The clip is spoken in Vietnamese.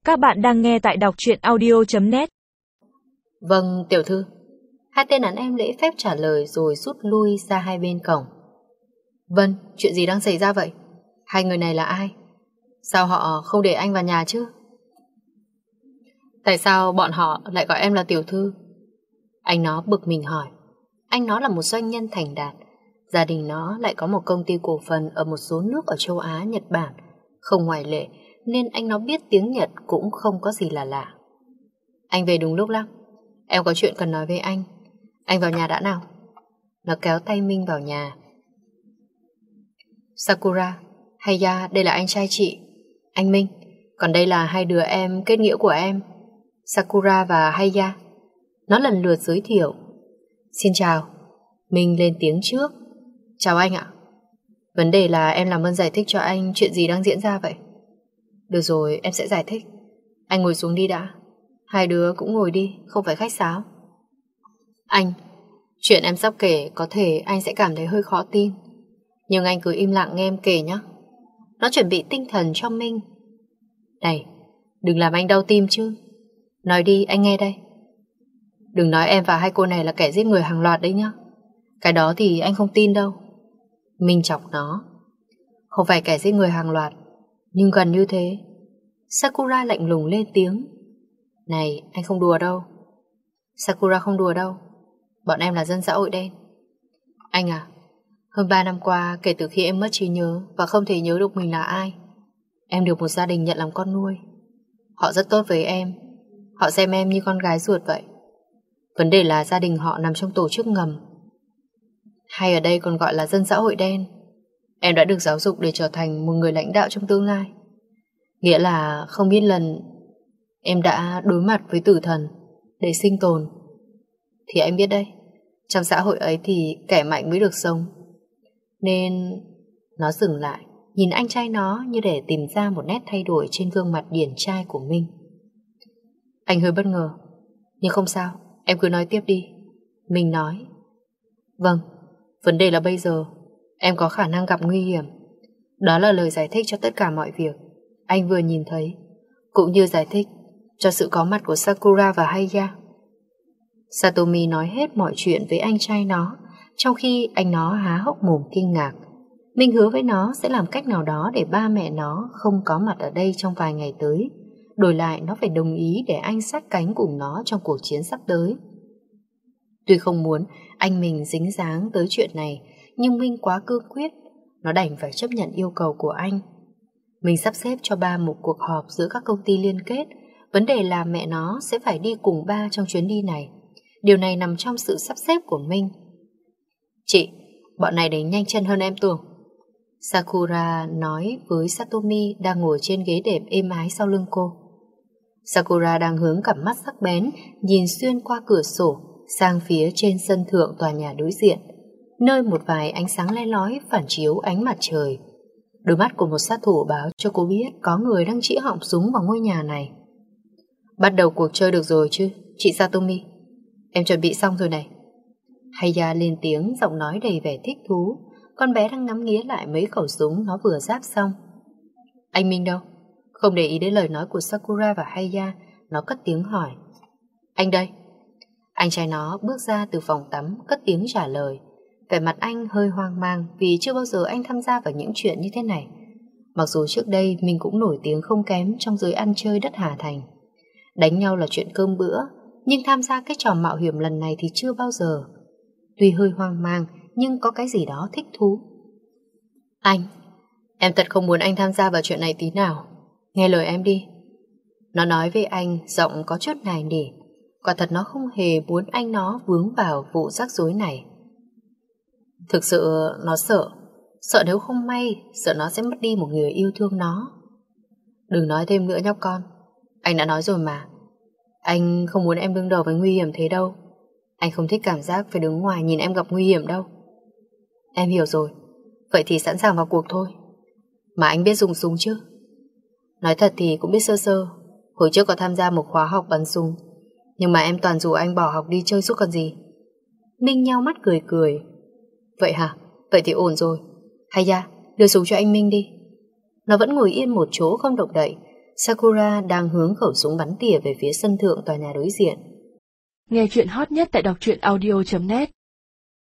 Các bạn đang nghe tại đọc truyện audio.net. Vâng, tiểu thư. Hai tên đàn em lễ phép trả lời rồi rút lui ra hai bên cổng. Vâng, chuyện gì đang xảy ra vậy? Hai người này là ai? Sao họ không để anh vào nhà chứ? Tại sao bọn họ lại gọi em là tiểu thư? Anh nó bực mình hỏi. Anh nó là một doanh nhân thành đạt. Gia đình nó lại có một công ty cổ phần ở một số nước ở châu Á, Nhật Bản. Không ngoại lệ, nên anh nó biết tiếng Nhật cũng không có gì là lạ. Anh về đúng lúc lắm. Em có chuyện cần nói với anh. Anh vào nhà đã nào. Nó kéo tay Minh vào nhà. Sakura, Haya, đây là anh trai chị. Anh Minh, còn đây là hai đứa em kết nghĩa của em, Sakura và Haya. Nó lần lượt giới thiệu. Xin chào. Minh lên tiếng trước. Chào anh ạ. Vấn đề là em làm ơn giải thích cho anh chuyện gì đang diễn ra vậy. Được rồi, em sẽ giải thích. Anh ngồi xuống đi đã. Hai đứa cũng ngồi đi, không phải khách sáo. Anh, chuyện em sắp kể có thể anh sẽ cảm thấy hơi khó tin, nhưng anh cứ im lặng nghe em kể nhé. Nó chuẩn bị tinh thần cho Minh. Này, đừng làm anh đau tim chứ. Nói đi, anh nghe đây. Đừng nói em và hai cô này là kẻ giết người hàng loạt đấy nhá. Cái đó thì anh không tin đâu. Minh chọc nó. Không phải kẻ giết người hàng loạt, nhưng gần như thế. Sakura lạnh lùng lên tiếng. Này, anh không đùa đâu. Sakura không đùa đâu. Bọn em là dân xã hội đen. Anh à, hơn 3 năm qua, kể từ khi em mất trí nhớ và không thể nhớ được mình là ai, em được một gia đình nhận làm con nuôi. Họ rất tốt với em. Họ xem em như con gái ruột vậy. Vấn đề là gia đình họ nằm trong tổ chức ngầm, hay ở đây còn gọi là dân xã hội đen. Em đã được giáo dục để trở thành một người lãnh đạo trong tương lai. Nghĩa là không biết lần em đã đối mặt với tử thần để sinh tồn. Thì anh biết đấy, trong xã hội ấy thì kẻ mạnh mới được sống. Nên nó dừng lại, nhìn anh trai nó như để tìm ra một nét thay đổi trên gương mặt điển trai của Minh. Anh hơi bất ngờ, nhưng không sao, em cứ nói tiếp đi. Minh nói. Vâng, vấn đề là bây giờ em có khả năng gặp nguy hiểm. Đó là lời giải thích cho tất cả mọi việc anh vừa nhìn thấy, cũng như giải thích cho sự có mặt của Sakura và Haya. Satomi nói hết mọi chuyện với anh trai nó, trong khi anh nó há hốc mồm kinh ngạc. Minh hứa với nó sẽ làm cách nào đó để ba mẹ nó không có mặt ở đây trong vài ngày tới. Đổi lại nó phải đồng ý để anh sát cánh cùng nó trong cuộc chiến sắp tới. Tuy không muốn anh mình dính dáng tới chuyện này, nhưng Minh quá cương quyết. Nó đành phải chấp nhận yêu cầu của anh. Mình sắp xếp cho ba một cuộc họp giữa các công ty liên kết. Vấn đề là mẹ nó sẽ phải đi cùng ba trong chuyến đi này. Điều này nằm trong sự sắp xếp của Minh. Chị, bọn này đến nhanh chân hơn em tưởng. Sakura nói với Satomi đang ngồi trên ghế đệm êm ái sau lưng cô. Sakura đang hướng cặp mắt sắc bén nhìn xuyên qua cửa sổ sang phía trên sân thượng tòa nhà đối diện, nơi một vài ánh sáng le lói phản chiếu ánh mặt trời. Đôi mắt của một sát thủ báo cho cô biết có người đang chĩa họng súng vào ngôi nhà này. Bắt đầu cuộc chơi được rồi chứ, chị Satomi. Em chuẩn bị xong rồi này. Haya lên tiếng, giọng nói đầy vẻ thích thú. Con bé đang ngắm nghía lại mấy khẩu súng nó vừa ráp xong. Anh Minh đâu? Không để ý đến lời nói của Sakura và Haya, nó cất tiếng hỏi. Anh đây. Anh trai nó bước ra từ phòng tắm, cất tiếng trả lời. Vẻ mặt anh hơi hoang mang vì chưa bao giờ anh tham gia vào những chuyện như thế này. Mặc dù trước đây mình cũng nổi tiếng không kém trong giới ăn chơi đất Hà Thành. Đánh nhau là chuyện cơm bữa, nhưng tham gia cái trò mạo hiểm lần này thì chưa bao giờ. Tuy hơi hoang mang, nhưng có cái gì đó thích thú. Anh, em thật không muốn anh tham gia vào chuyện này tí nào. Nghe lời em đi. Nó nói với anh, giọng có chút nài nỉ. Quả thật nó không hề muốn anh nó vướng vào vụ rắc rối này. Thực sự nó sợ. Sợ nếu không may, sợ nó sẽ mất đi một người yêu thương nó. Đừng nói thêm nữa nhóc con. Anh đã nói rồi mà. Anh không muốn em đương đầu với nguy hiểm thế đâu. Anh không thích cảm giác phải đứng ngoài nhìn em gặp nguy hiểm đâu. Em hiểu rồi. Vậy thì sẵn sàng vào cuộc thôi. Mà anh biết dùng súng chứ? Nói thật thì cũng biết sơ sơ. Hồi trước có tham gia một khóa học bắn súng, nhưng mà em toàn rủ anh bỏ học đi chơi suốt còn gì. Minh nheo mắt cười cười. Vậy hả? Vậy thì ổn rồi. Haya, đưa súng cho anh Minh đi. Nó vẫn ngồi yên một chỗ không động đậy. Sakura đang hướng khẩu súng bắn tỉa về phía sân thượng tòa nhà đối diện. Nghe chuyện hot nhất tại đọc truyện audio.net